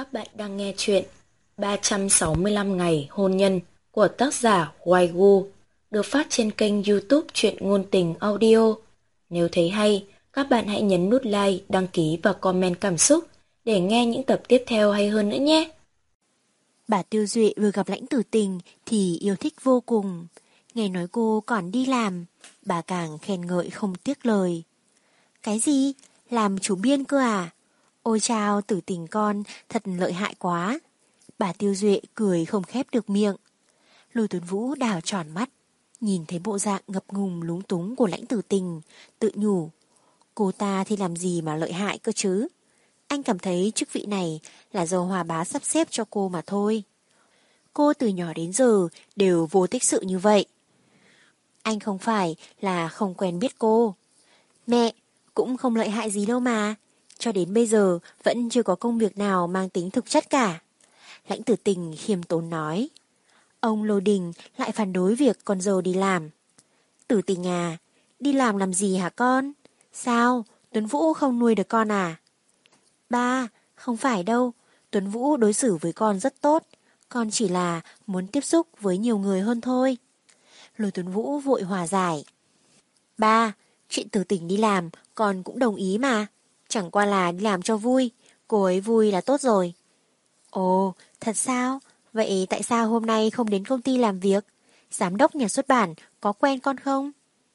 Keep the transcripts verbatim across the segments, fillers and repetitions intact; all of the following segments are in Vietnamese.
Các bạn đang nghe chuyện ba trăm sáu mươi lăm ngày hôn nhân của tác giả Hoài Gu, được phát trên kênh YouTube Truyện Ngôn Tình Audio. Nếu thấy hay, các bạn hãy nhấn nút like, đăng ký và comment cảm xúc để nghe những tập tiếp theo hay hơn nữa nhé. Bà Tiêu Duệ vừa gặp Lãnh Tử Tình thì yêu thích vô cùng. Nghe nói cô còn đi làm, bà càng khen ngợi không tiếc lời. Cái gì? Làm chủ biên cơ à? Ôi chao, Tử Tình con thật lợi hại quá. Bà Tiêu Duệ cười không khép được miệng. Lôi Tuấn Vũ đảo tròn mắt, nhìn thấy bộ dạng ngập ngùng lúng túng của Lãnh Tử Tình, tự nhủ. Cô ta thì làm gì mà lợi hại cơ chứ? Anh cảm thấy chức vị này là do Hòa bá sắp xếp cho cô mà thôi. Cô từ nhỏ đến giờ đều vô tích sự như vậy. Anh không phải là không quen biết cô. Mẹ, cũng không lợi hại gì đâu mà. Cho đến bây giờ vẫn chưa có công việc nào mang tính thực chất cả. Lãnh Tử Tình khiêm tốn nói. Ông Lôi Đình lại phản đối việc con dâu đi làm. Tử Tình à, đi làm làm gì hả con? Sao, Tuấn Vũ không nuôi được con à? Ba, không phải đâu. Tuấn Vũ đối xử với con rất tốt. Con chỉ là muốn tiếp xúc với nhiều người hơn thôi. Lôi Tuấn Vũ vội hòa giải. Ba, chuyện Tử Tình đi làm con cũng đồng ý mà. Chẳng qua là đi làm cho vui. Cô ấy vui là tốt rồi. Ồ, thật sao? Vậy tại sao hôm nay không đến công ty làm việc? Giám đốc nhà xuất bản có quen con không?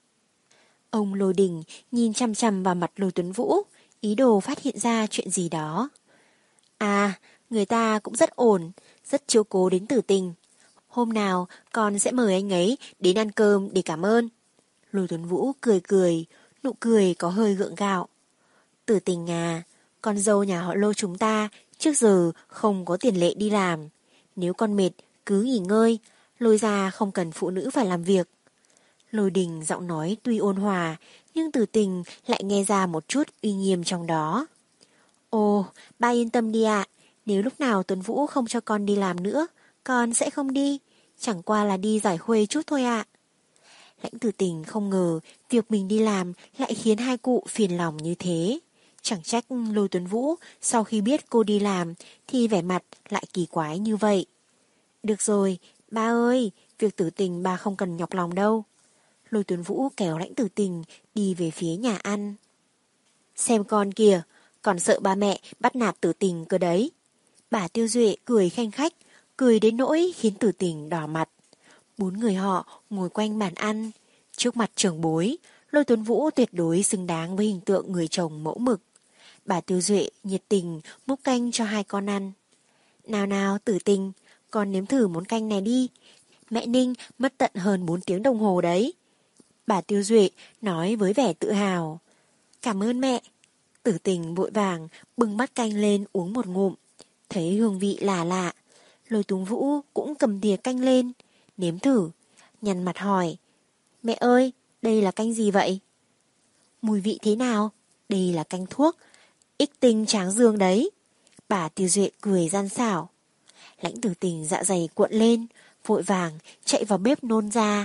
Ông Lôi Đình nhìn chằm chằm vào mặt Lôi Tuấn Vũ, ý đồ phát hiện ra chuyện gì đó. À, người ta cũng rất ổn, rất chiếu cố đến Tử Tình. Hôm nào con sẽ mời anh ấy đến ăn cơm để cảm ơn. Lôi Tuấn Vũ cười cười, nụ cười có hơi gượng gạo. Tử Tình à, con dâu nhà họ Lôi chúng ta trước giờ không có tiền lệ đi làm. Nếu con mệt, cứ nghỉ ngơi, Lôi ra không cần phụ nữ phải làm việc. Lôi Đình giọng nói tuy ôn hòa, nhưng Tử Tình lại nghe ra một chút uy nghiêm trong đó. Ồ, ba yên tâm đi ạ, nếu lúc nào Tuấn Vũ không cho con đi làm nữa, con sẽ không đi, chẳng qua là đi giải khuây chút thôi ạ. Lãnh Tử Tình không ngờ việc mình đi làm lại khiến hai cụ phiền lòng như thế. Chẳng trách Lôi Tuấn Vũ sau khi biết cô đi làm thì vẻ mặt lại kỳ quái như vậy. Được rồi, ba ơi, việc Tử Tình ba không cần nhọc lòng đâu. Lôi Tuấn Vũ kéo Lãnh Tử Tình đi về phía nhà ăn. Xem con kìa, còn sợ ba mẹ bắt nạt Tử Tình cơ đấy. Bà Tiêu Duệ cười khanh khách, cười đến nỗi khiến Tử Tình đỏ mặt. Bốn người họ ngồi quanh bàn ăn. Trước mặt trưởng bối, Lôi Tuấn Vũ tuyệt đối xứng đáng với hình tượng người chồng mẫu mực. Bà Tiêu Duệ nhiệt tình múc canh cho hai con ăn. Nào nào Tử Tình, con nếm thử món canh này đi. Mẹ Ninh mất tận hơn bốn tiếng đồng hồ đấy. Bà Tiêu Duệ nói với vẻ tự hào. Cảm ơn mẹ. Tử Tình vội vàng bưng bát canh lên uống một ngụm. Thấy hương vị lạ lạ. Lôi Tuấn Vũ cũng cầm thìa canh lên, nếm thử, nhăn mặt hỏi. Mẹ ơi, đây là canh gì vậy? Mùi vị thế nào? Đây là canh thuốc, ích tinh tráng dương đấy. Bà Tiêu Duệ cười gian xảo. Lãnh Tử Tình dạ dày cuộn lên, vội vàng chạy vào bếp nôn ra.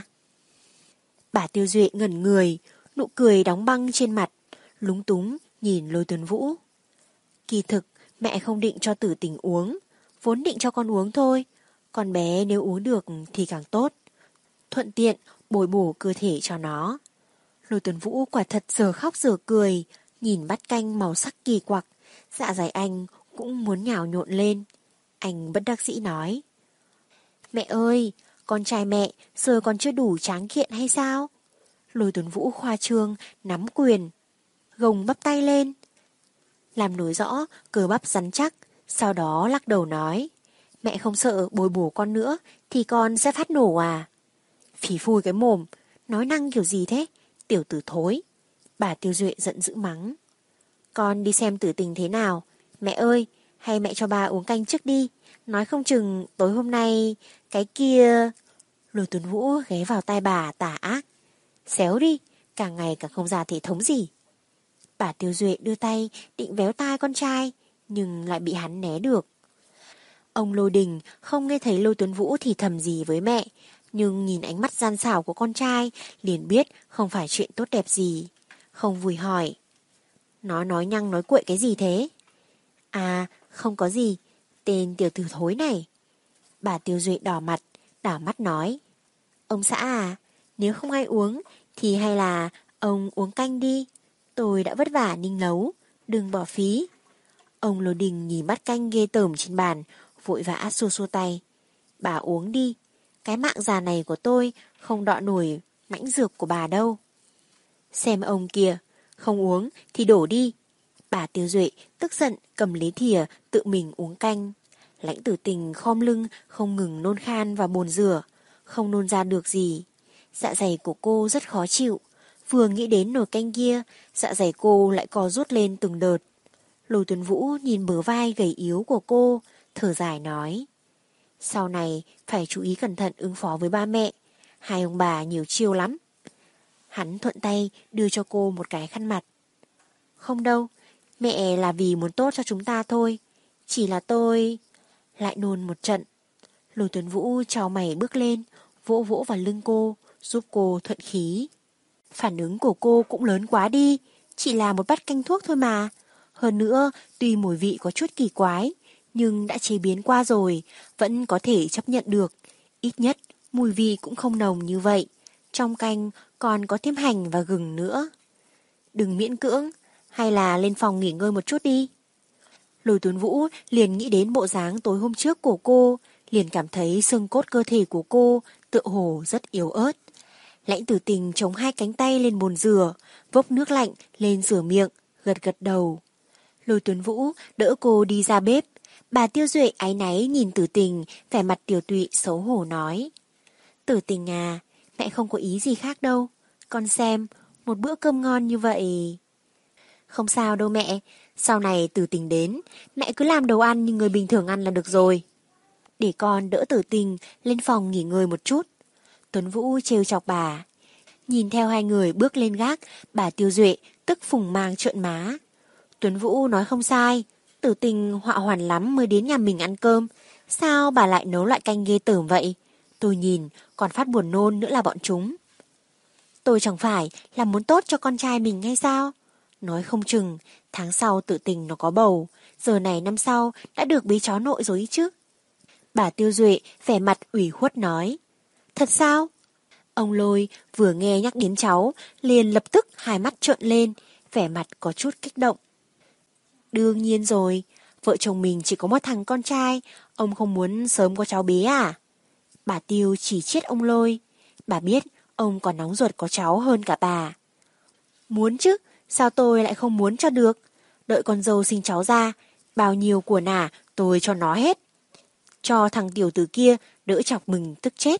Bà Tiêu Duệ ngẩn người, nụ cười đóng băng trên mặt, lúng túng nhìn Lôi Tuấn Vũ. Kỳ thực, mẹ không định cho Tử Tình uống, vốn định cho con uống thôi. Con bé nếu uống được thì càng tốt. Thuận tiện bồi bổ cơ thể cho nó. Lôi Tuấn Vũ quả thật giờ khóc giờ cười, nhìn bát canh màu sắc kỳ quặc, dạ dày anh cũng muốn nhào nhộn lên. Anh bất đắc dĩ nói. Mẹ ơi, con trai mẹ giờ còn chưa đủ tráng kiện hay sao? Lôi Tuấn Vũ khoa trương, nắm quyền, gồng bắp tay lên, làm nổi rõ cơ bắp rắn chắc, sau đó lắc đầu nói. Mẹ không sợ bồi bổ con nữa thì con sẽ phát nổ à? Phỉ phui cái mồm, nói năng kiểu gì thế? Tiểu tử thối. Bà Tiêu Duệ giận dữ mắng. Con đi xem Tử Tình thế nào. Mẹ ơi, hay mẹ cho bà uống canh trước đi. Nói không chừng tối hôm nay cái kia... Lôi Tuấn Vũ ghé vào tai bà tà ác. Xéo đi, càng ngày càng không ra thể thống gì. Bà Tiêu Duệ đưa tay định véo tai con trai, nhưng lại bị hắn né được. Ông Lôi Đình không nghe thấy Lôi Tuấn Vũ thì thầm gì với mẹ, nhưng nhìn ánh mắt gian xảo của con trai liền biết không phải chuyện tốt đẹp gì. Không vui hỏi. Nó nói nhăng nói cuội cái gì thế? À, không có gì. Tên tiểu tử thối này. Bà Tiêu Duệ đỏ mặt, đảo mắt nói. Ông xã à, nếu không ai uống thì hay là ông uống canh đi. Tôi đã vất vả ninh nấu, đừng bỏ phí. Ông Lô Đình nhìn bát canh ghê tởm trên bàn, vội vã xua xua tay. Bà uống đi, cái mạng già này của tôi không đọ nổi mãnh dược của bà đâu. Xem ông kìa, không uống thì đổ đi. Bà Tiêu Duệ tức giận cầm lấy thìa tự mình uống canh. Lãnh Tử Tình khom lưng không ngừng nôn khan vào bồn rửa, không nôn ra được gì. Dạ dày của cô rất khó chịu, vừa nghĩ đến nồi canh kia, dạ dày cô lại co rút lên từng đợt. Lôi Tuấn Vũ nhìn bờ vai gầy yếu của cô, thở dài nói. Sau này phải chú ý cẩn thận ứng phó với ba mẹ, hai ông bà nhiều chiêu lắm. Hắn thuận tay đưa cho cô một cái khăn mặt. Không đâu, mẹ là vì muốn tốt cho chúng ta thôi, chỉ là tôi... Lại nôn một trận. Lôi Tuấn Vũ chào mày bước lên, vỗ vỗ vào lưng cô, giúp cô thuận khí. Phản ứng của cô cũng lớn quá đi, chỉ là một bát canh thuốc thôi mà. Hơn nữa, tuy mùi vị có chút kỳ quái, nhưng đã chế biến qua rồi, vẫn có thể chấp nhận được. Ít nhất, mùi vị cũng không nồng như vậy. Trong canh còn có thêm hành và gừng nữa. Đừng miễn cưỡng, hay là lên phòng nghỉ ngơi một chút đi. Lôi Tuấn Vũ liền nghĩ đến bộ dáng tối hôm trước của cô, liền cảm thấy xương cốt cơ thể của cô tựa hồ rất yếu ớt. Lãnh Tử Tình chống hai cánh tay lên bồn rửa, vốc nước lạnh lên rửa miệng, gật gật đầu. Lôi Tuấn Vũ đỡ cô đi ra bếp. Bà Tiêu Duệ áy náy nhìn Tử Tình, vẻ mặt tiều tụy xấu hổ nói. Tử Tình à, mẹ không có ý gì khác đâu. Con xem, một bữa cơm ngon như vậy... Không sao đâu mẹ, sau này Tử Tình đến, mẹ cứ làm đồ ăn như người bình thường ăn là được rồi. Để con đỡ Tử Tình lên phòng nghỉ ngơi một chút. Tuấn Vũ trêu chọc bà. Nhìn theo hai người bước lên gác, bà Tiêu Duệ tức phùng mang trợn má. Tuấn Vũ nói không sai, Tử Tình họa hoàn lắm mới đến nhà mình ăn cơm. Sao bà lại nấu loại canh ghê tởm vậy? Tôi nhìn còn phát buồn nôn nữa là bọn chúng. Tôi chẳng phải là muốn tốt cho con trai mình hay sao? Nói không chừng, tháng sau Tử Tình nó có bầu, giờ này năm sau đã được bế cháu nội rồi ý chứ. Bà Tiêu Duệ vẻ mặt ủy khuất nói. Thật sao? Ông Lôi vừa nghe nhắc đến cháu, liền lập tức hai mắt trợn lên, vẻ mặt có chút kích động. Đương nhiên rồi, vợ chồng mình chỉ có một thằng con trai, ông không muốn sớm có cháu bé à? Bà Tiêu chỉ chiết ông Lôi, bà biết ông còn nóng ruột có cháu hơn cả bà. Muốn chứ, sao tôi lại không muốn cho được? Đợi con dâu sinh cháu ra, bao nhiêu của nả tôi cho nó hết. Cho thằng tiểu tử kia đỡ chọc mừng tức chết.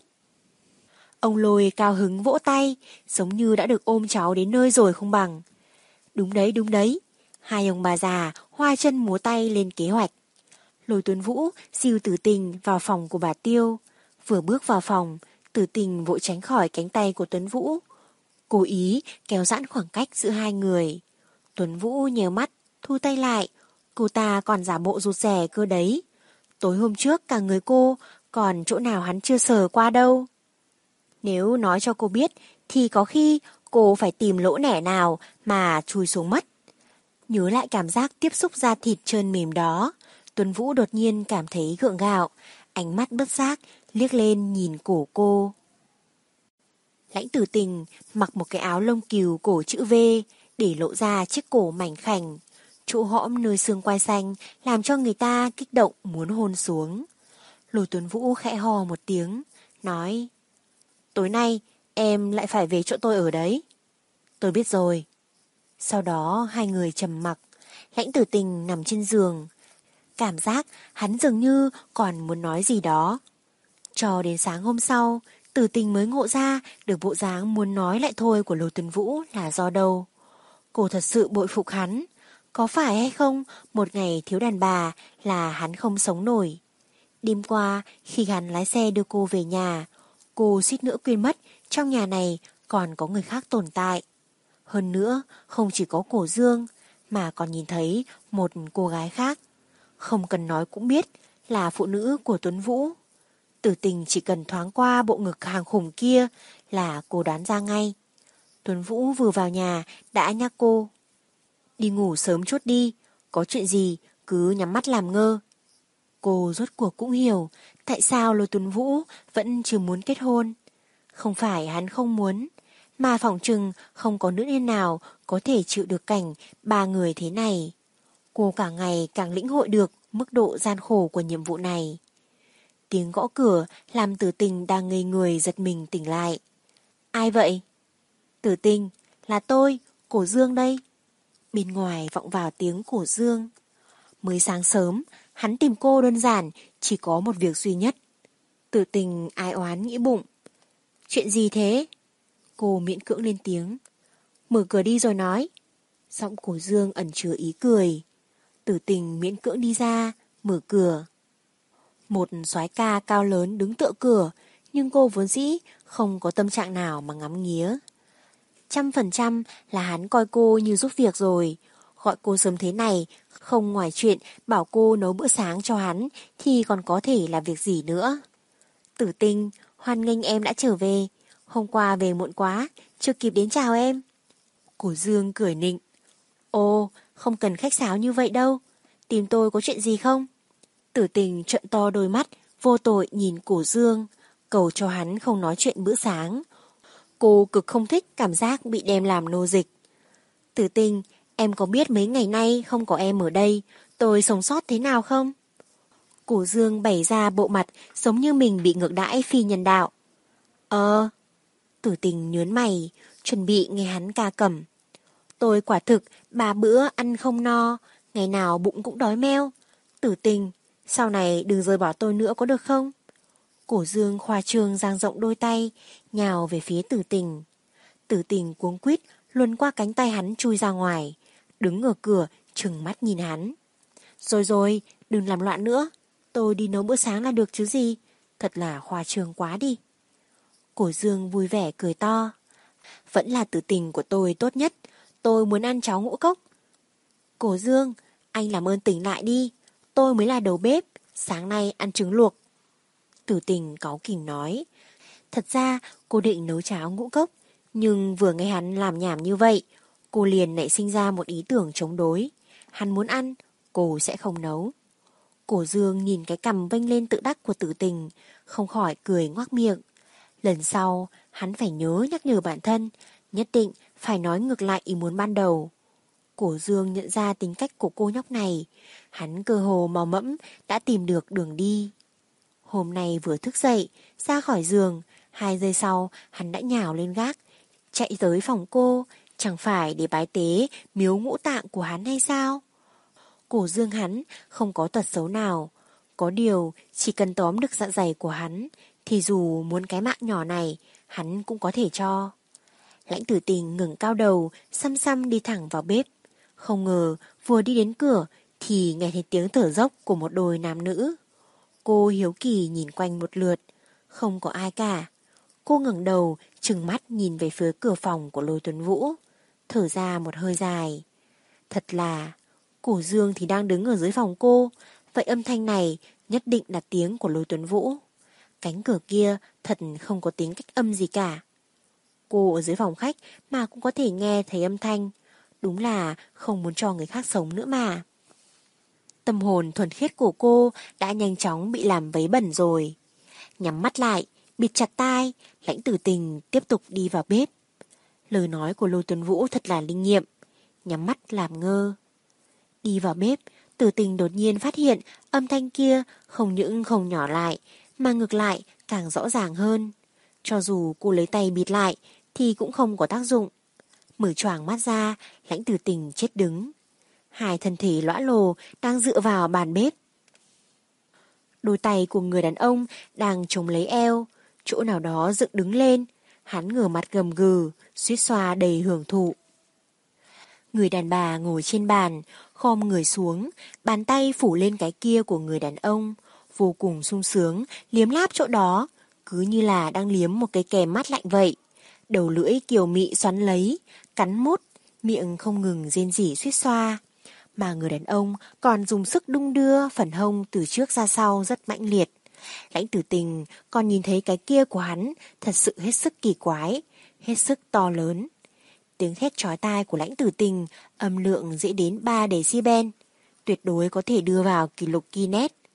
Ông Lôi cao hứng vỗ tay, giống như đã được ôm cháu đến nơi rồi không bằng. Đúng đấy, đúng đấy. Hai ông bà già hoa chân múa tay lên kế hoạch. Lôi Tuấn Vũ siêu Tử Tình vào phòng của bà Tiêu. Vừa bước vào phòng, Tử Tình vội tránh khỏi cánh tay của Tuấn Vũ. Cố ý kéo giãn khoảng cách giữa hai người. Tuấn Vũ nhèo mắt, thu tay lại. Cô ta còn giả bộ rụt rè cơ đấy. Tối hôm trước cả người cô, còn chỗ nào hắn chưa sờ qua đâu. Nếu nói cho cô biết, thì có khi cô phải tìm lỗ nẻ nào mà chui xuống mất. Nhớ lại cảm giác tiếp xúc da thịt trơn mềm đó, Tuấn Vũ đột nhiên cảm thấy gượng gạo, ánh mắt bất giác liếc lên nhìn cổ cô. Lãnh Tử Tình mặc một cái áo lông cừu cổ chữ V để lộ ra chiếc cổ mảnh khảnh, chỗ hõm nơi xương quai xanh làm cho người ta kích động muốn hôn xuống. Lôi Tuấn Vũ khẽ hò một tiếng, nói: Tối nay em lại phải về chỗ tôi ở đấy. Tôi biết rồi. Sau đó hai người trầm mặc. Lãnh Tử Tình nằm trên giường. Cảm giác hắn dường như còn muốn nói gì đó. Cho đến sáng hôm sau, Tử Tình mới ngộ ra được bộ dáng muốn nói lại thôi của Lôi Tuấn Vũ là do đâu. Cô thật sự bội phục hắn. Có phải hay không một ngày thiếu đàn bà là hắn không sống nổi. Đêm qua khi hắn lái xe đưa cô về nhà, cô suýt nữa quên mất trong nhà này còn có người khác tồn tại. Hơn nữa, không chỉ có Cổ Dương, mà còn nhìn thấy một cô gái khác. Không cần nói cũng biết là phụ nữ của Tuấn Vũ. Tử Tình chỉ cần thoáng qua bộ ngực hàng khủng kia là cô đoán ra ngay. Tuấn Vũ vừa vào nhà đã nhắc cô: Đi ngủ sớm chút đi, có chuyện gì cứ nhắm mắt làm ngơ. Cô rốt cuộc cũng hiểu tại sao Lôi Tuấn Vũ vẫn chưa muốn kết hôn. Không phải hắn không muốn, mà phỏng chừng không có nữ nhân nào có thể chịu được cảnh ba người thế này. Cô cả ngày càng lĩnh hội được mức độ gian khổ của nhiệm vụ này. Tiếng gõ cửa làm Tử Tình đang ngây người giật mình tỉnh lại. Ai vậy? Tử Tình, là tôi, Cổ Dương đây. Bên ngoài vọng vào tiếng Cổ Dương. Mới sáng sớm, hắn tìm cô đơn giản, chỉ có một việc duy nhất. Tử Tình ai oán nghĩ bụng. Chuyện gì thế? Cô miễn cưỡng lên tiếng. Mở cửa đi rồi nói. Giọng Cổ Dương ẩn chứa ý cười. Tử Tình miễn cưỡng đi ra, mở cửa. Một soái ca cao lớn đứng tựa cửa, nhưng cô vốn dĩ không có tâm trạng nào mà ngắm nghía. Trăm phần trăm là hắn coi cô như giúp việc rồi. Gọi cô sớm thế này, không ngoài chuyện bảo cô nấu bữa sáng cho hắn thì còn có thể là việc gì nữa. Tử Tình, hoan nghênh em đã trở về. Hôm qua về muộn quá, chưa kịp đến chào em. Cổ Dương cười nịnh. Ồ, không cần khách sáo như vậy đâu. Tìm tôi có chuyện gì không? Tử Tình trợn to đôi mắt, vô tội nhìn Cổ Dương, cầu cho hắn không nói chuyện bữa sáng. Cô cực không thích cảm giác bị đem làm nô dịch. Tử Tình, em có biết mấy ngày nay không có em ở đây, tôi sống sót thế nào không? Cổ Dương bày ra bộ mặt giống như mình bị ngược đãi phi nhân đạo. Ờ... Tử Tình nhớn mày, chuẩn bị nghe hắn ca cẩm. Tôi quả thực ba bữa ăn không no, ngày nào bụng cũng đói meo. Tử Tình, sau này đừng rời bỏ tôi nữa có được không? Cổ Dương khoa trương dang rộng đôi tay, nhào về phía Tử Tình. Tử Tình cuống quýt luồn qua cánh tay hắn chui ra ngoài, đứng ở cửa trừng mắt nhìn hắn. Rồi rồi, đừng làm loạn nữa, tôi đi nấu bữa sáng là được chứ gì, thật là khoa trương quá đi. Cổ Dương vui vẻ cười to. Vẫn là Tử Tình của tôi tốt nhất, tôi muốn ăn cháo ngũ cốc. Cổ Dương, anh làm ơn tỉnh lại đi, tôi mới là đầu bếp, sáng nay ăn trứng luộc. Tử Tình cáu kỉnh nói. Thật ra cô định nấu cháo ngũ cốc, nhưng vừa nghe hắn làm nhảm như vậy, cô liền nảy sinh ra một ý tưởng chống đối. Hắn muốn ăn, cô sẽ không nấu. Cổ Dương nhìn cái cằm vênh lên tự đắc của Tử Tình, không khỏi cười ngoác miệng. Lần sau, hắn phải nhớ nhắc nhở bản thân, nhất định phải nói ngược lại ý muốn ban đầu. Cổ Dương nhận ra tính cách của cô nhóc này, hắn cơ hồ mò mẫm đã tìm được đường đi. Hôm nay vừa thức dậy, ra khỏi giường, hai giây sau hắn đã nhào lên gác, chạy tới phòng cô, chẳng phải để bái tế miếu ngũ tạng của hắn hay sao? Cổ Dương hắn không có tật xấu nào, có điều chỉ cần tóm được dạ dày của hắn, thì dù muốn cái mạng nhỏ này, hắn cũng có thể cho. Lãnh Tử Tình ngẩng cao đầu, xăm xăm đi thẳng vào bếp. Không ngờ vừa đi đến cửa thì nghe thấy tiếng thở dốc của một đôi nam nữ. Cô hiếu kỳ nhìn quanh một lượt, không có ai cả. Cô ngẩng đầu, trừng mắt nhìn về phía cửa phòng của Lôi Tuấn Vũ, thở ra một hơi dài. Thật là, Cổ Dương thì đang đứng ở dưới phòng cô, vậy âm thanh này nhất định là tiếng của Lôi Tuấn Vũ. Cánh cửa kia thật không có tiếng cách âm gì cả. Cô ở dưới phòng khách mà cũng có thể nghe thấy âm thanh, đúng là không muốn cho người khác sống nữa mà. Tâm hồn thuần khiết của cô đã nhanh chóng bị làm vấy bẩn rồi. Nhắm mắt lại, bịt chặt tai, Lãnh Tử Tình tiếp tục đi vào bếp. Lời nói của Lôi Tuấn Vũ thật là linh nghiệm. Nhắm mắt làm ngơ. Đi vào bếp, Tử Tình đột nhiên phát hiện âm thanh kia không những không nhỏ lại, mà ngược lại càng rõ ràng hơn. Cho dù cô lấy tay bịt lại thì cũng không có tác dụng. Mở choàng mắt ra, Lãnh Tử Tình chết đứng. Hai thân thể lõa lồ đang dựa vào bàn bếp. Đôi tay của người đàn ông đang chống lấy eo, chỗ nào đó dựng đứng lên. Hắn ngửa mặt gầm gừ, suýt xoa đầy hưởng thụ. Người đàn bà ngồi trên bàn, khom người xuống, bàn tay phủ lên cái kia của người đàn ông, vô cùng sung sướng, liếm láp chỗ đó, cứ như là đang liếm một cái kèm mát lạnh vậy. Đầu lưỡi kiều mị xoắn lấy, cắn mút, miệng không ngừng rên rỉ suýt xoa. Mà người đàn ông còn dùng sức đung đưa phần hông từ trước ra sau rất mãnh liệt. Lãnh Tử Tình còn nhìn thấy cái kia của hắn thật sự hết sức kỳ quái, hết sức to lớn. Tiếng thét chói tai của Lãnh Tử Tình âm lượng dễ đến ba decibel, tuyệt đối có thể đưa vào kỷ lục Guinness.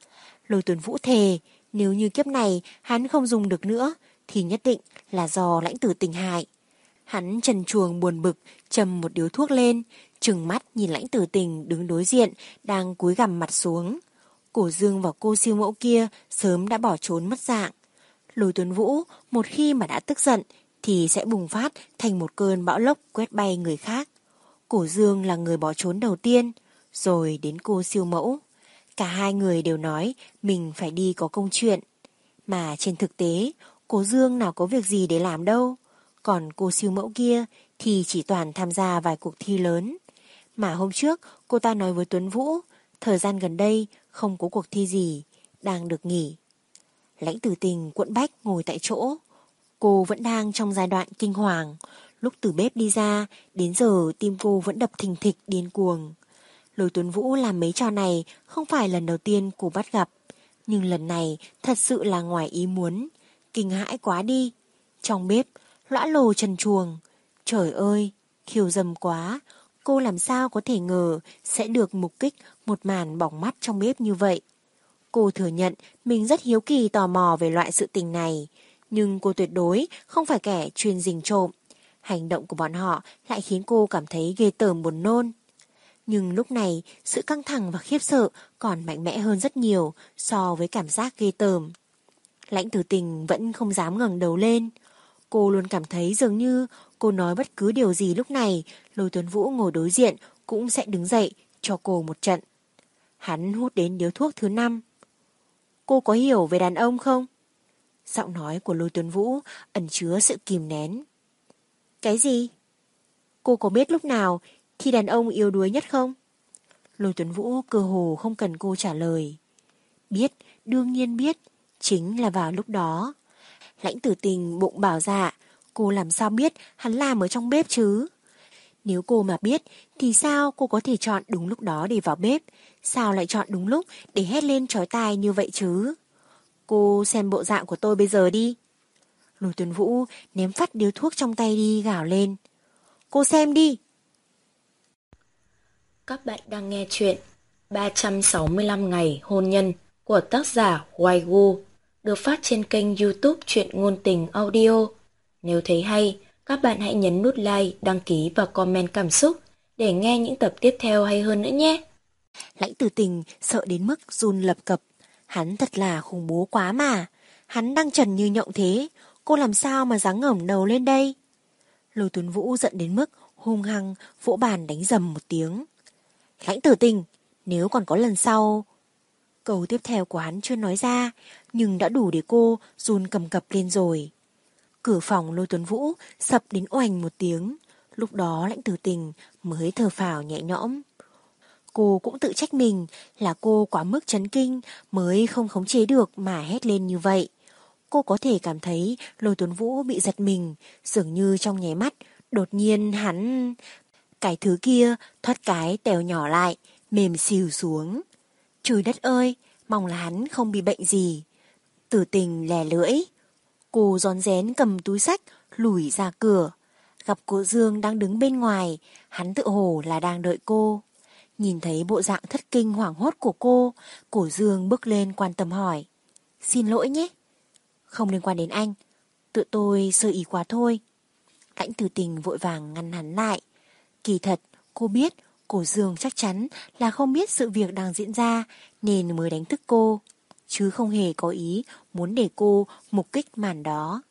Lôi Tuấn Vũ thề, nếu như kiếp này hắn không dùng được nữa, thì nhất định là do Lãnh Tử Tình hại. Hắn trần truồng buồn bực, châm một điếu thuốc lên, trừng mắt nhìn Lãnh Tử Tình đứng đối diện, đang cúi gằm mặt xuống. Cổ Dương và cô siêu mẫu kia sớm đã bỏ trốn mất dạng. Lôi Tuấn Vũ một khi mà đã tức giận thì sẽ bùng phát thành một cơn bão lốc quét bay người khác. Cổ Dương là người bỏ trốn đầu tiên, rồi đến cô siêu mẫu. Cả hai người đều nói mình phải đi có công chuyện. Mà trên thực tế, Cổ Dương nào có việc gì để làm đâu. Còn cô siêu mẫu kia thì chỉ toàn tham gia vài cuộc thi lớn. Mà hôm trước cô ta nói với Tuấn Vũ, thời gian gần đây không có cuộc thi gì, đang được nghỉ. Lãnh Tử Tình quẫn bách ngồi tại chỗ. Cô vẫn đang trong giai đoạn kinh hoàng. Lúc từ bếp đi ra, đến giờ tim cô vẫn đập thình thịch điên cuồng. Lôi Tuấn Vũ làm mấy trò này không phải lần đầu tiên cô bắt gặp. Nhưng lần này thật sự là ngoài ý muốn. Kinh hãi quá đi. Trong bếp, lõa lồ trần truồng. Trời ơi, khiêu dâm quá. Cô làm sao có thể ngờ sẽ được mục kích một màn bỏng mắt trong bếp như vậy. Cô thừa nhận mình rất hiếu kỳ tò mò về loại sự tình này. Nhưng cô tuyệt đối không phải kẻ chuyên rình trộm. Hành động của bọn họ lại khiến cô cảm thấy ghê tởm buồn nôn. Nhưng lúc này, sự căng thẳng và khiếp sợ còn mạnh mẽ hơn rất nhiều so với cảm giác ghê tởm. Lãnh Tử Tình vẫn không dám ngẩng đầu lên. Cô luôn cảm thấy dường như cô nói bất cứ điều gì lúc này, Lôi Tuấn Vũ ngồi đối diện cũng sẽ đứng dậy cho cô một trận. Hắn hút đến điếu thuốc thứ năm. Cô có hiểu về đàn ông không? Giọng nói của Lôi Tuấn Vũ ẩn chứa sự kìm nén. Cái gì? Cô có biết lúc nào khi đàn ông yếu đuối nhất không? Lôi Tuấn Vũ cơ hồ không cần cô trả lời. Biết, đương nhiên biết, chính là vào lúc đó. Lãnh Tử Tình bụng bảo dạ, cô làm sao biết hắn làm ở trong bếp chứ? Nếu cô mà biết thì sao cô có thể chọn đúng lúc đó để vào bếp? Sao lại chọn đúng lúc để hét lên chói tai như vậy chứ? Cô xem bộ dạng của tôi bây giờ đi. Lôi Tuấn Vũ ném phát điếu thuốc trong tay đi, gào lên. Cô xem đi. Các bạn đang nghe chuyện ba trăm sáu mươi lăm ngày hôn nhân của tác giả Waigu, được phát trên kênh YouTube Truyện Ngôn Tình Audio. Nếu thấy hay, các bạn hãy nhấn nút like, đăng ký và comment cảm xúc để nghe những tập tiếp theo hay hơn nữa nhé. Lãnh Tử Tình sợ đến mức run lập cập. Hắn thật là khủng bố quá mà. Hắn đang trần như nhộng thế, cô làm sao mà dám ngẩng đầu lên đây? Lôi Tuấn Vũ giận đến mức hung hăng vỗ bàn đánh dầm một tiếng. Lãnh Tử Tình, nếu còn có lần sau... Câu tiếp theo của hắn chưa nói ra, nhưng đã đủ để cô run cầm cập lên rồi. Cửa phòng Lôi Tuấn Vũ sập đến oành một tiếng. Lúc đó Lãnh Tử Tình mới thở phào nhẹ nhõm. Cô cũng tự trách mình là cô quá mức chấn kinh mới không khống chế được mà hét lên như vậy. Cô có thể cảm thấy Lôi Tuấn Vũ bị giật mình, dường như trong nháy mắt, đột nhiên hắn... Cái thứ kia thoát cái tèo nhỏ lại, mềm xìu xuống. Trời đất ơi, mong là hắn không bị bệnh gì. Tử Tình lè lưỡi. Cô rón rén cầm túi xách, lủi ra cửa. Gặp cô Dương đang đứng bên ngoài, hắn tự hồ là đang đợi cô. Nhìn thấy bộ dạng thất kinh hoảng hốt của cô, cổ Dương bước lên quan tâm hỏi. Xin lỗi nhé. Không liên quan đến anh, tự tôi sơ ý quá thôi. Lãnh Tử Tình vội vàng ngăn hắn lại. Kỳ thật, cô biết cổ Dương chắc chắn là không biết sự việc đang diễn ra nên mới đánh thức cô, chứ không hề có ý muốn để cô mục kích màn đó.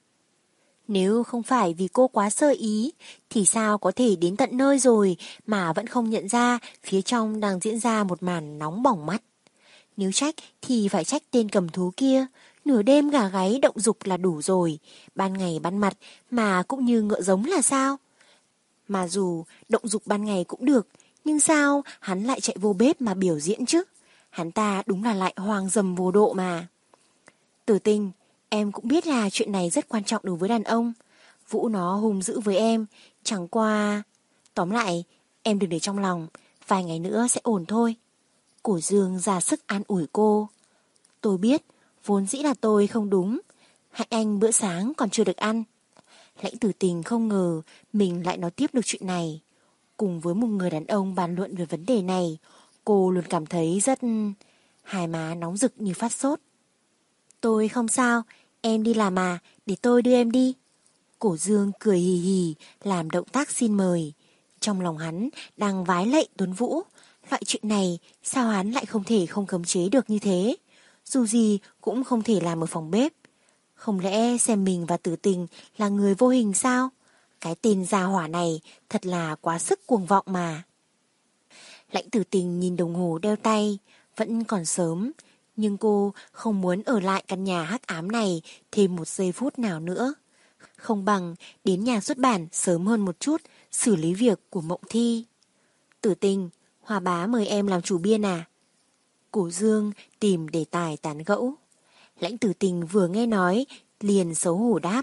Nếu không phải vì cô quá sơ ý, thì sao có thể đến tận nơi rồi mà vẫn không nhận ra phía trong đang diễn ra một màn nóng bỏng mắt. Nếu trách thì phải trách tên cầm thú kia, nửa đêm gà gáy động dục là đủ rồi, ban ngày ban mặt mà cũng như ngựa giống là sao? Mà dù động dục ban ngày cũng được, nhưng sao hắn lại chạy vô bếp mà biểu diễn chứ? Hắn ta đúng là lại hoang dầm vô độ mà. Tử Tình, em cũng biết là chuyện này rất quan trọng đối với đàn ông. Vũ nó hung dữ với em, chẳng qua... Tóm lại, em đừng để trong lòng, vài ngày nữa sẽ ổn thôi. Cổ Dương ra sức an ủi cô. Tôi biết, vốn dĩ là tôi không đúng. Hạnh Anh bữa sáng còn chưa được ăn. Lãnh Tử Tình không ngờ mình lại nói tiếp được chuyện này. Cùng với một người đàn ông bàn luận về vấn đề này, cô luôn cảm thấy rất... hai má nóng rực như phát sốt. Tôi không sao, em đi làm à, để tôi đưa em đi. Cổ Dương cười hì hì, làm động tác xin mời. Trong lòng hắn đang vái lạy Tuấn Vũ. Loại chuyện này sao hắn lại không thể không khống chế được như thế? Dù gì cũng không thể làm ở phòng bếp. Không lẽ xem mình và Tử Tình là người vô hình sao? Cái tên gia hỏa này thật là quá sức cuồng vọng mà. Lãnh Tử Tình nhìn đồng hồ đeo tay, vẫn còn sớm, nhưng cô không muốn ở lại căn nhà hắc ám này thêm một giây phút nào nữa. Không bằng đến nhà xuất bản sớm hơn một chút, xử lý việc của Mộng Thi. Tử Tình, Hoa bá mời em làm chủ biên à? Cổ Dương tìm đề tài tán gẫu. Lãnh Tử Tình vừa nghe nói, liền xấu hổ đáp.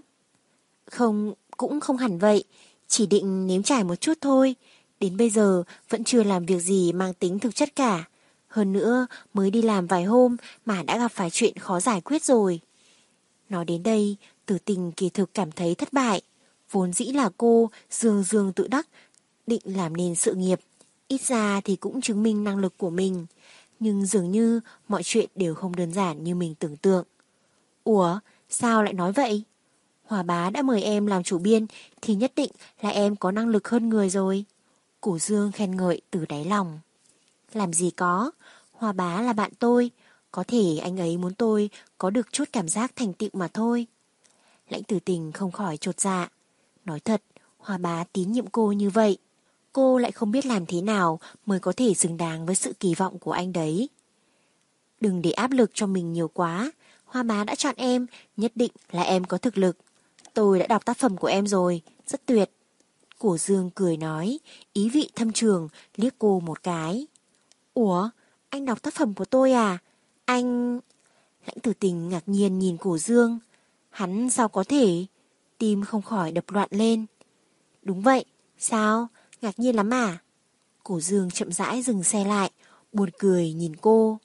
Không, cũng không hẳn vậy, chỉ định nếm trải một chút thôi. Đến bây giờ vẫn chưa làm việc gì mang tính thực chất cả. Hơn nữa mới đi làm vài hôm mà đã gặp phải chuyện khó giải quyết rồi. Nói đến đây, Tử Tình kỳ thực cảm thấy thất bại. Vốn dĩ là cô dương dương tự đắc, định làm nên sự nghiệp. Ít ra thì cũng chứng minh năng lực của mình. Nhưng dường như mọi chuyện đều không đơn giản như mình tưởng tượng. Ủa, sao lại nói vậy? Hòa bá đã mời em làm chủ biên thì nhất định là em có năng lực hơn người rồi. Cổ Dương khen ngợi từ đáy lòng. Làm gì có, Hòa bá là bạn tôi, có thể anh ấy muốn tôi có được chút cảm giác thành tựu mà thôi. Lãnh Tử Tình không khỏi chột dạ. Nói thật, Hòa bá tín nhiệm cô như vậy, cô lại không biết làm thế nào mới có thể xứng đáng với sự kỳ vọng của anh đấy. Đừng để áp lực cho mình nhiều quá, Hoa bá đã chọn em, nhất định là em có thực lực. Tôi đã đọc tác phẩm của em rồi, rất tuyệt. Cổ Dương cười nói, ý vị thâm trường, liếc cô một cái. Ủa, anh đọc tác phẩm của tôi à? Anh... Lãnh Tử Tình ngạc nhiên nhìn Cổ Dương. Hắn sao có thể? Tim không khỏi đập loạn lên. Đúng vậy, sao? Ngạc nhiên lắm à? Cổ Dương chậm rãi dừng xe lại, buồn cười nhìn cô.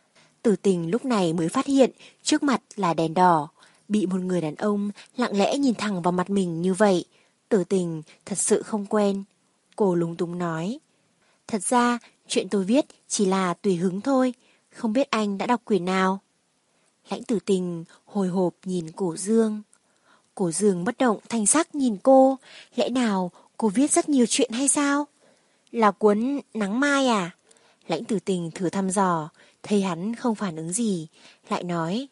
Tử Tình lúc này mới phát hiện trước mặt là đèn đỏ. Bị một người đàn ông lặng lẽ nhìn thẳng vào mặt mình như vậy, Tử Tình thật sự không quen. Cô lúng túng nói. Thật ra chuyện tôi viết chỉ là tùy hứng thôi, không biết anh đã đọc quyển nào. Lãnh Tử Tình hồi hộp nhìn Cổ Dương. Cổ Dương bất động thanh sắc nhìn cô. Lẽ nào cô viết rất nhiều chuyện hay sao? Là cuốn Nắng Mai à? Lãnh Tử Tình thử thăm dò, thấy hắn không phản ứng gì, lại nói.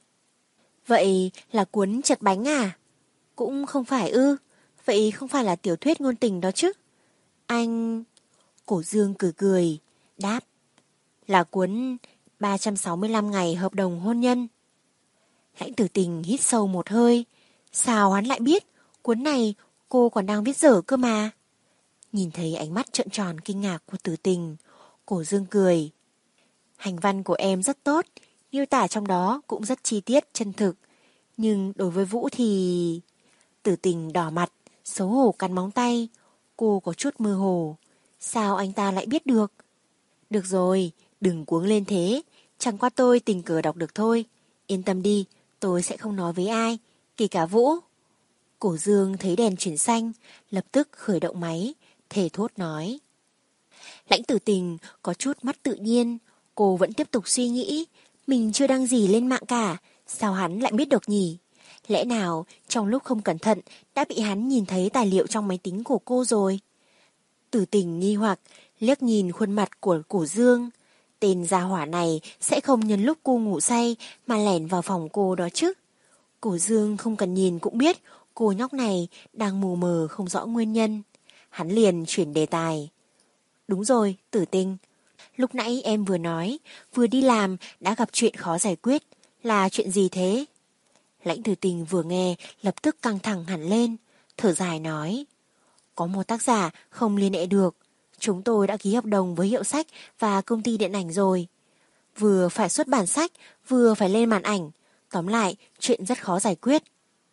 Vậy là cuốn Chật Bánh à? Cũng không phải ư? Vậy không phải là tiểu thuyết ngôn tình đó chứ? Anh... Cổ Dương cười cười, đáp. Là cuốn ba trăm sáu mươi lăm ngày hợp đồng hôn nhân. Lãnh Tử Tình hít sâu một hơi. Sao hắn lại biết? Cuốn này cô còn đang viết dở cơ mà. Nhìn thấy ánh mắt trợn tròn kinh ngạc của Tử Tình, Cổ Dương cười. Hành văn của em rất tốt, miêu tả trong đó cũng rất chi tiết, chân thực. Nhưng đối với Vũ thì... Tử Tình đỏ mặt, xấu hổ cắn móng tay. Cô có chút mơ hồ. Sao anh ta lại biết được? Được rồi, đừng cuống lên thế. Chẳng qua tôi tình cờ đọc được thôi. Yên tâm đi, tôi sẽ không nói với ai, kể cả Vũ. Cổ Dương thấy đèn chuyển xanh, lập tức khởi động máy, thề thốt nói. Lãnh Tử Tình có chút mất tự nhiên. Cô vẫn tiếp tục suy nghĩ, mình chưa đăng gì lên mạng cả, sao hắn lại biết được nhỉ? Lẽ nào trong lúc không cẩn thận đã bị hắn nhìn thấy tài liệu trong máy tính của cô rồi? Tử Tình nghi hoặc liếc nhìn khuôn mặt của Cổ Dương. Tên gia hỏa này sẽ không nhân lúc cô ngủ say mà lẻn vào phòng cô đó chứ. Cổ Dương không cần nhìn cũng biết cô nhóc này đang mù mờ không rõ nguyên nhân. Hắn liền chuyển đề tài. Đúng rồi, Tử Tình. Lúc nãy em vừa nói, vừa đi làm đã gặp chuyện khó giải quyết. Là chuyện gì thế? Lãnh Tử Tình vừa nghe lập tức căng thẳng hẳn lên, thở dài nói. Có một tác giả không liên hệ được. Chúng tôi đã ký hợp đồng với hiệu sách và công ty điện ảnh rồi. Vừa phải xuất bản sách, vừa phải lên màn ảnh. Tóm lại, chuyện rất khó giải quyết.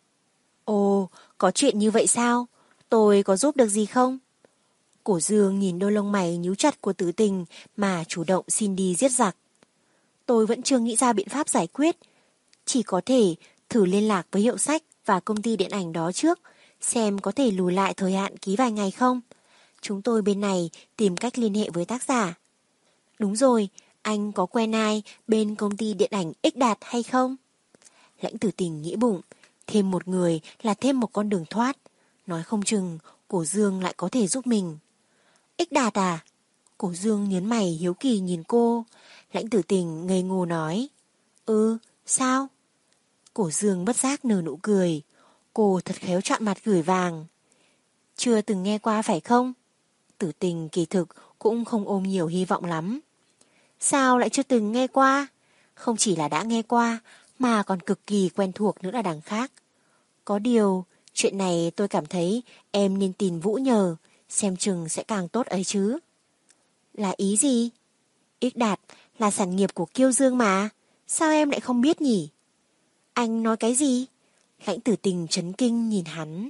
Ồ, có chuyện như vậy sao? Tôi có giúp được gì không? Cổ Dương nhìn đôi lông mày nhíu chặt của Tử Tình mà chủ động xin đi giết giặc. Tôi vẫn chưa nghĩ ra biện pháp giải quyết. Chỉ có thể thử liên lạc với hiệu sách và công ty điện ảnh đó trước, xem có thể lùi lại thời hạn ký vài ngày không. Chúng tôi bên này tìm cách liên hệ với tác giả. Đúng rồi, anh có quen ai bên công ty điện ảnh X Đạt hay không? Lãnh Tử Tình nghĩ bụng, thêm một người là thêm một con đường thoát. Nói không chừng, Cổ Dương lại có thể giúp mình. X Đạt à? Cổ Dương nhớn mày hiếu kỳ nhìn cô. Lãnh Tử Tình ngây ngô nói. Ừ, sao? Cổ Dương bất giác nở nụ cười. Cô thật khéo chọn mặt gửi vàng. Chưa từng nghe qua phải không? Tử Tình kỳ thực cũng không ôm nhiều hy vọng lắm. Sao lại chưa từng nghe qua? Không chỉ là đã nghe qua, mà còn cực kỳ quen thuộc nữa là đằng khác. Có điều, chuyện này tôi cảm thấy em nên tìm Vũ nhờ, xem chừng sẽ càng tốt ấy chứ. Là ý gì? X Đạt là sản nghiệp của Kiêu Dương mà, sao em lại không biết nhỉ? Anh nói cái gì? Lãnh Tử Tình chấn kinh nhìn hắn.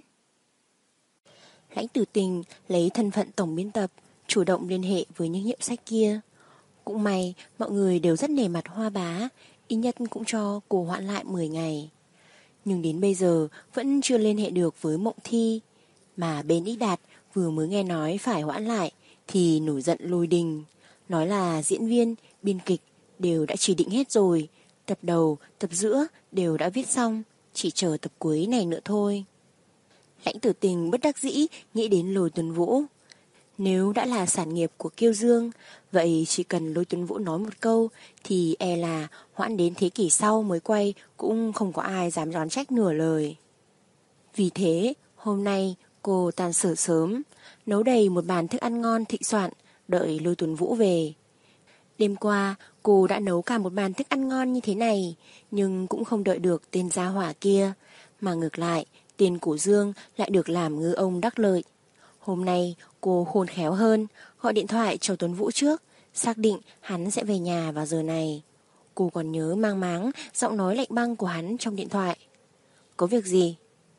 Lãnh Tử Tình lấy thân phận tổng biên tập, chủ động liên hệ với những hiệu sách kia. Cũng may mọi người đều rất nể mặt Hoa Bá, ít nhất cũng cho cô hoãn lại mười ngày. Nhưng đến bây giờ vẫn chưa liên hệ được với Mộng Thi. Mà bên X Đạt vừa mới nghe nói phải hoãn lại thì nổi giận lôi đình. Nói là diễn viên, biên kịch đều đã chỉ định hết rồi. Tập đầu, tập giữa đều đã viết xong, chỉ chờ tập cuối này nữa thôi. Lãnh Tử Tình bất đắc dĩ nghĩ đến Lôi Tuấn Vũ. Nếu đã là sản nghiệp của Kiêu Dương, vậy chỉ cần Lôi Tuấn Vũ nói một câu thì e là hoãn đến thế kỷ sau mới quay cũng không có ai dám đoán trách nửa lời. Vì thế, hôm nay cô tan sở sớm, nấu đầy một bàn thức ăn ngon thịnh soạn, đợi Lôi Tuấn Vũ về. Đêm qua, cô đã nấu cả một bàn thức ăn ngon như thế này, nhưng cũng không đợi được tên gia hỏa kia, mà ngược lại, tên Cổ Dương lại được làm ngư ông đắc lợi. Hôm nay, cô khôn khéo hơn, gọi điện thoại cho Tuấn Vũ trước, xác định hắn sẽ về nhà vào giờ này. Cô còn nhớ mang máng giọng nói lạnh băng của hắn trong điện thoại. Có việc gì?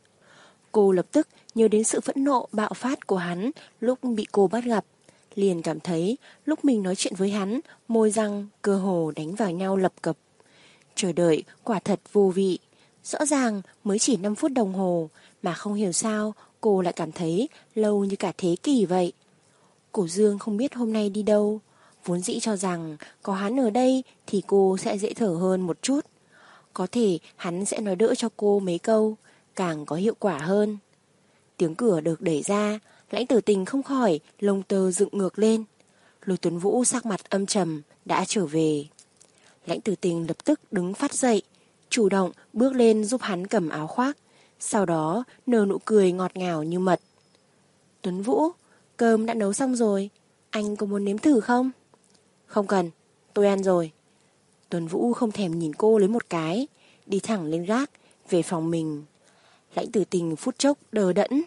Cô lập tức nhớ đến sự phẫn nộ bạo phát của hắn lúc bị cô bắt gặp. Liền cảm thấy lúc mình nói chuyện với hắn, môi răng cơ hồ đánh vào nhau lập cập. Chờ đợi quả thật vô vị. Rõ ràng mới chỉ năm phút đồng hồ, mà không hiểu sao cô lại cảm thấy lâu như cả thế kỷ vậy. Cổ Dương không biết hôm nay đi đâu. Vốn dĩ cho rằng có hắn ở đây thì cô sẽ dễ thở hơn một chút. Có thể hắn sẽ nói đỡ cho cô mấy câu, càng có hiệu quả hơn. Tiếng cửa được đẩy ra, Lãnh Tử Tình không khỏi lông tơ dựng ngược lên. Lôi Tuấn Vũ sắc mặt âm trầm đã trở về. Lãnh Tử Tình lập tức đứng phát dậy, chủ động bước lên giúp hắn cầm áo khoác, sau đó nở nụ cười ngọt ngào như mật. Tuấn Vũ, cơm đã nấu xong rồi, anh có muốn nếm thử không? Không cần, tôi ăn rồi. Tuấn Vũ không thèm nhìn cô lấy một cái, đi thẳng lên gác, về phòng mình. Lãnh Tử Tình phút chốc đờ đẫn.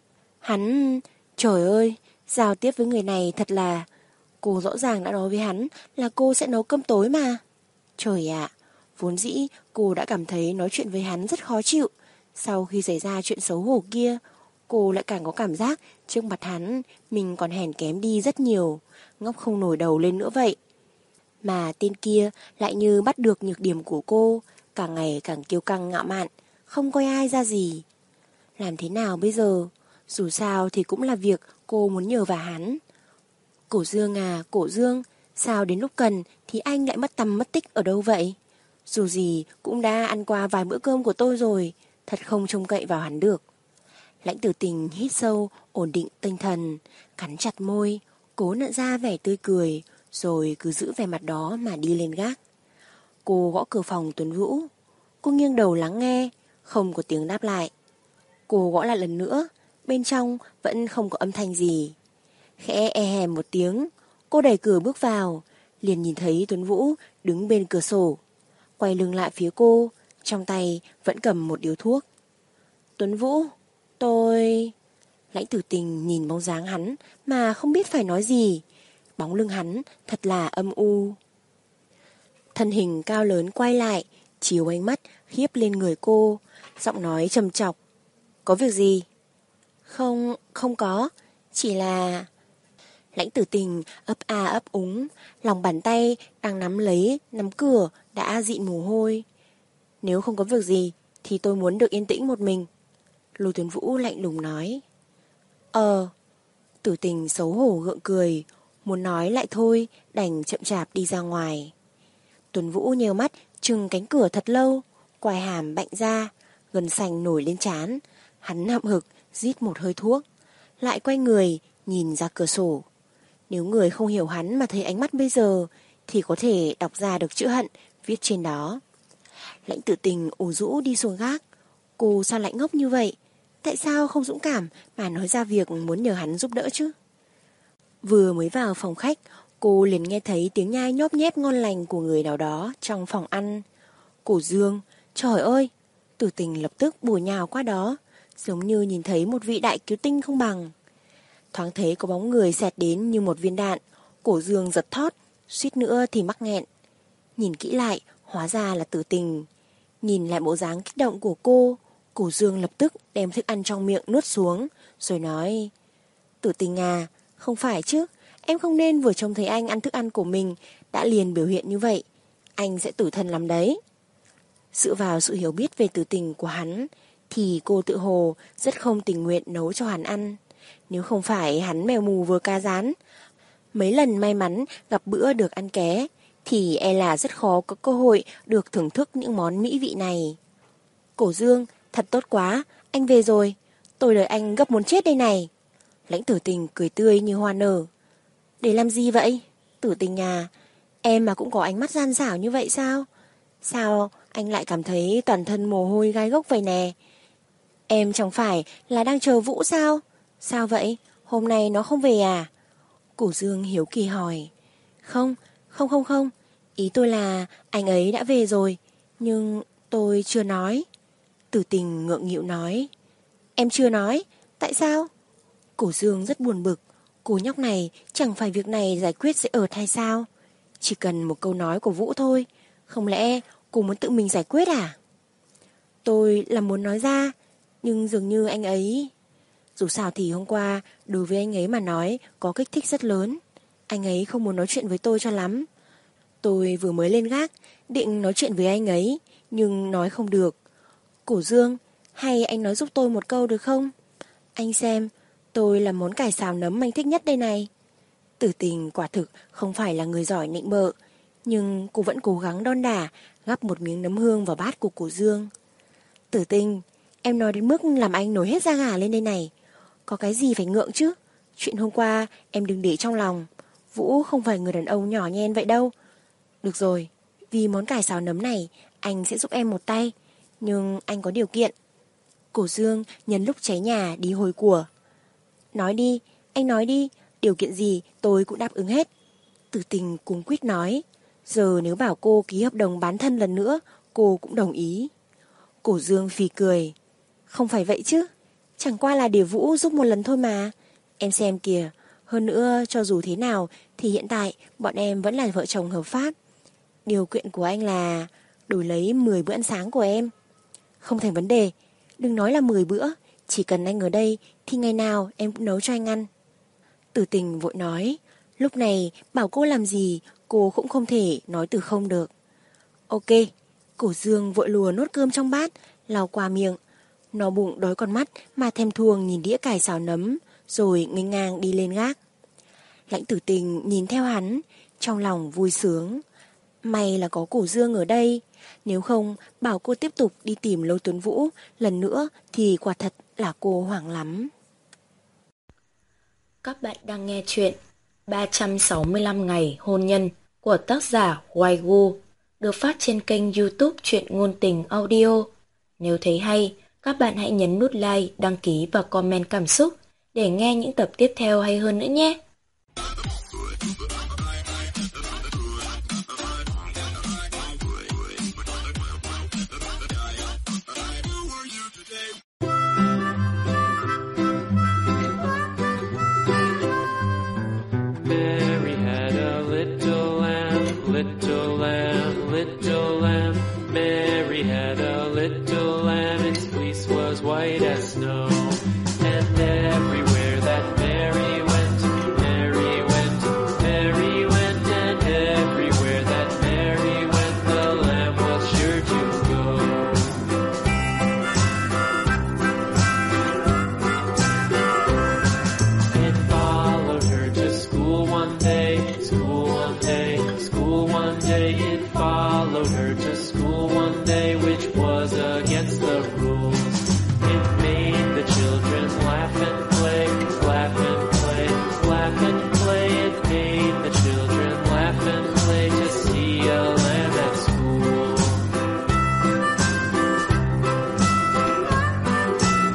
Hắn, trời ơi, giao tiếp với người này thật là... Cô rõ ràng đã nói với hắn là cô sẽ nấu cơm tối mà. Trời ạ, vốn dĩ cô đã cảm thấy nói chuyện với hắn rất khó chịu. Sau khi xảy ra chuyện xấu hổ kia, cô lại càng có cảm giác trước mặt hắn mình còn hèn kém đi rất nhiều, ngóc không nổi đầu lên nữa vậy. Mà tên kia lại như bắt được nhược điểm của cô, càng ngày càng kiêu căng ngạo mạn, không coi ai ra gì. Làm thế nào bây giờ? Dù sao thì cũng là việc cô muốn nhờ vào hắn. Cổ Dương à, Cổ Dương, sao đến lúc cần thì anh lại mất tăm mất tích ở đâu vậy? Dù gì cũng đã ăn qua vài bữa cơm của tôi rồi, thật không trông cậy vào hắn được. Lãnh Tử Tình hít sâu, ổn định tinh thần, cắn chặt môi, cố nặn ra vẻ tươi cười, rồi cứ giữ vẻ mặt đó mà đi lên gác. Cô gõ cửa phòng Tuấn Vũ. Cô nghiêng đầu lắng nghe, không có tiếng đáp lại. Cô gõ lại lần nữa, bên trong vẫn không có âm thanh gì. Khẽ e hèm một tiếng, cô đẩy cửa bước vào, liền nhìn thấy Tuấn Vũ đứng bên cửa sổ, quay lưng lại phía cô, trong tay vẫn cầm một điếu thuốc. Tuấn Vũ, tôi... Lãnh Tử Tình nhìn bóng dáng hắn mà không biết phải nói gì. Bóng lưng hắn thật là âm u. Thân hình cao lớn quay lại, chiếu ánh mắt khiếp lên người cô, giọng nói trầm trọc. Có việc gì? Không, không có, chỉ là... Lãnh Tử Tình ấp a ấp úng, lòng bàn tay đang nắm lấy nắm cửa đã dịn mồ hôi. Nếu không có việc gì thì tôi muốn được yên tĩnh một mình. Lôi Tuấn Vũ lạnh lùng nói. Ờ. Tử Tình xấu hổ gượng cười, muốn nói lại thôi, đành chậm chạp đi ra ngoài. Tuấn Vũ nheo mắt chừng cánh cửa thật lâu, quai hàm bạnh ra, gân xanh nổi lên trán. Hắn hậm hực rít một hơi thuốc, lại quay người nhìn ra cửa sổ. Nếu người không hiểu hắn mà thấy ánh mắt bây giờ thì có thể đọc ra được chữ hận viết trên đó. Lãnh Tử Tình ủ rũ đi xuống gác. Cô sao lại ngốc như vậy? Tại sao không dũng cảm mà nói ra việc muốn nhờ hắn giúp đỡ chứ? Vừa mới vào phòng khách, cô liền nghe thấy tiếng nhai nhóp nhép ngon lành của người nào đó trong phòng ăn. Cổ Dương, trời ơi! Tử Tình lập tức bổ nhào qua đó, giống như nhìn thấy một vị đại cứu tinh không bằng. Thoáng thấy có bóng người xẹt đến như một viên đạn, Cổ Dương giật thót, suýt nữa thì mắc nghẹn. Nhìn kỹ lại, hóa ra là Tử Tình. Nhìn lại bộ dáng kích động của cô, Cổ Dương lập tức đem thức ăn trong miệng nuốt xuống, rồi nói: Tử Tình à, không phải chứ, em không nên vừa trông thấy anh ăn thức ăn của mình đã liền biểu hiện như vậy. Anh sẽ tủi thân lắm đấy. Dựa vào sự hiểu biết về Tử Tình của hắn, thì cô tự hồ rất không tình nguyện nấu cho hắn ăn. Nếu không phải hắn mèo mù vừa cá rán, mấy lần may mắn gặp bữa được ăn ké, thì e là rất khó có cơ hội được thưởng thức những món mỹ vị này. Cổ Dương, thật tốt quá, anh về rồi. Tôi đợi anh gấp muốn chết đây này. Lãnh Tử Tình cười tươi như hoa nở. Để làm gì vậy? Tử Tình à, em mà cũng có ánh mắt gian xảo như vậy sao? Sao anh lại cảm thấy toàn thân mồ hôi gai gốc vậy nè? Em chẳng phải là đang chờ Vũ sao? Sao vậy? Hôm nay nó không về à? Cổ Dương hiếu kỳ hỏi. Không, không không không. Ý tôi là anh ấy đã về rồi, nhưng tôi chưa nói. Tử Tình ngượng nghịu nói. Em chưa nói? Tại sao? Cổ Dương rất buồn bực. Cô nhóc này chẳng phải việc này giải quyết dễ ợt hay sao? Chỉ cần một câu nói của Vũ thôi. Không lẽ cô muốn tự mình giải quyết à? Tôi là muốn nói ra, nhưng dường như anh ấy... Dù sao thì hôm qua đối với anh ấy mà nói có kích thích rất lớn. Anh ấy không muốn nói chuyện với tôi cho lắm. Tôi vừa mới lên gác định nói chuyện với anh ấy, nhưng nói không được. Cổ Dương, hay anh nói giúp tôi một câu được không? Anh xem, tôi làm món cải xào nấm anh thích nhất đây này. Tử Tình quả thực không phải là người giỏi nịnh bợ, nhưng cô vẫn cố gắng đon đả gắp một miếng nấm hương vào bát của Cổ Dương. Tử Tình, em nói đến mức làm anh nổi hết da gà lên đây này. Có cái gì phải ngượng chứ? Chuyện hôm qua em đừng để trong lòng. Vũ không phải người đàn ông nhỏ nhen vậy đâu. Được rồi, vì món cải xào nấm này anh sẽ giúp em một tay, nhưng anh có điều kiện. Cổ Dương nhân lúc cháy nhà đi hồi của. Nói đi, anh nói đi, điều kiện gì tôi cũng đáp ứng hết. Tử Tình cuống quýt nói. Giờ nếu bảo cô ký hợp đồng bán thân lần nữa, cô cũng đồng ý. Cổ Dương phì cười. Không phải vậy chứ, chẳng qua là để Vũ giúp một lần thôi mà. Em xem kìa, hơn nữa cho dù thế nào thì hiện tại bọn em vẫn là vợ chồng hợp pháp. Điều kiện của anh là đổi lấy mười bữa ăn sáng của em. Không thành vấn đề, đừng nói là mười bữa, chỉ cần anh ở đây thì ngày nào em cũng nấu cho anh ăn. Tử Tình vội nói, lúc này bảo cô làm gì cô cũng không thể nói từ không được. Ok. Cổ Dương vội lùa nốt cơm trong bát, lau qua miệng. Nó bụng đói con mắt mà thèm thuồng nhìn đĩa cải xào nấm, rồi nghênh ngang đi lên gác. Lãnh Tử Tình nhìn theo hắn, trong lòng vui sướng. May là có Cổ Dương ở đây, nếu không bảo cô tiếp tục đi tìm Lôi Tuấn Vũ lần nữa thì quả thật là cô hoảng lắm. Các bạn đang nghe chuyện ba trăm sáu mươi lăm ngày hôn nhân của tác giả Hoài Gu, được phát trên kênh YouTube Truyện Ngôn Tình Audio. Nếu thấy hay, các bạn hãy nhấn nút like, đăng ký và comment cảm xúc để nghe những tập tiếp theo hay hơn nữa nhé. Mary had a little lamb, little lamb, little lamb. Mary had a little lamb, its fleece was white as snow.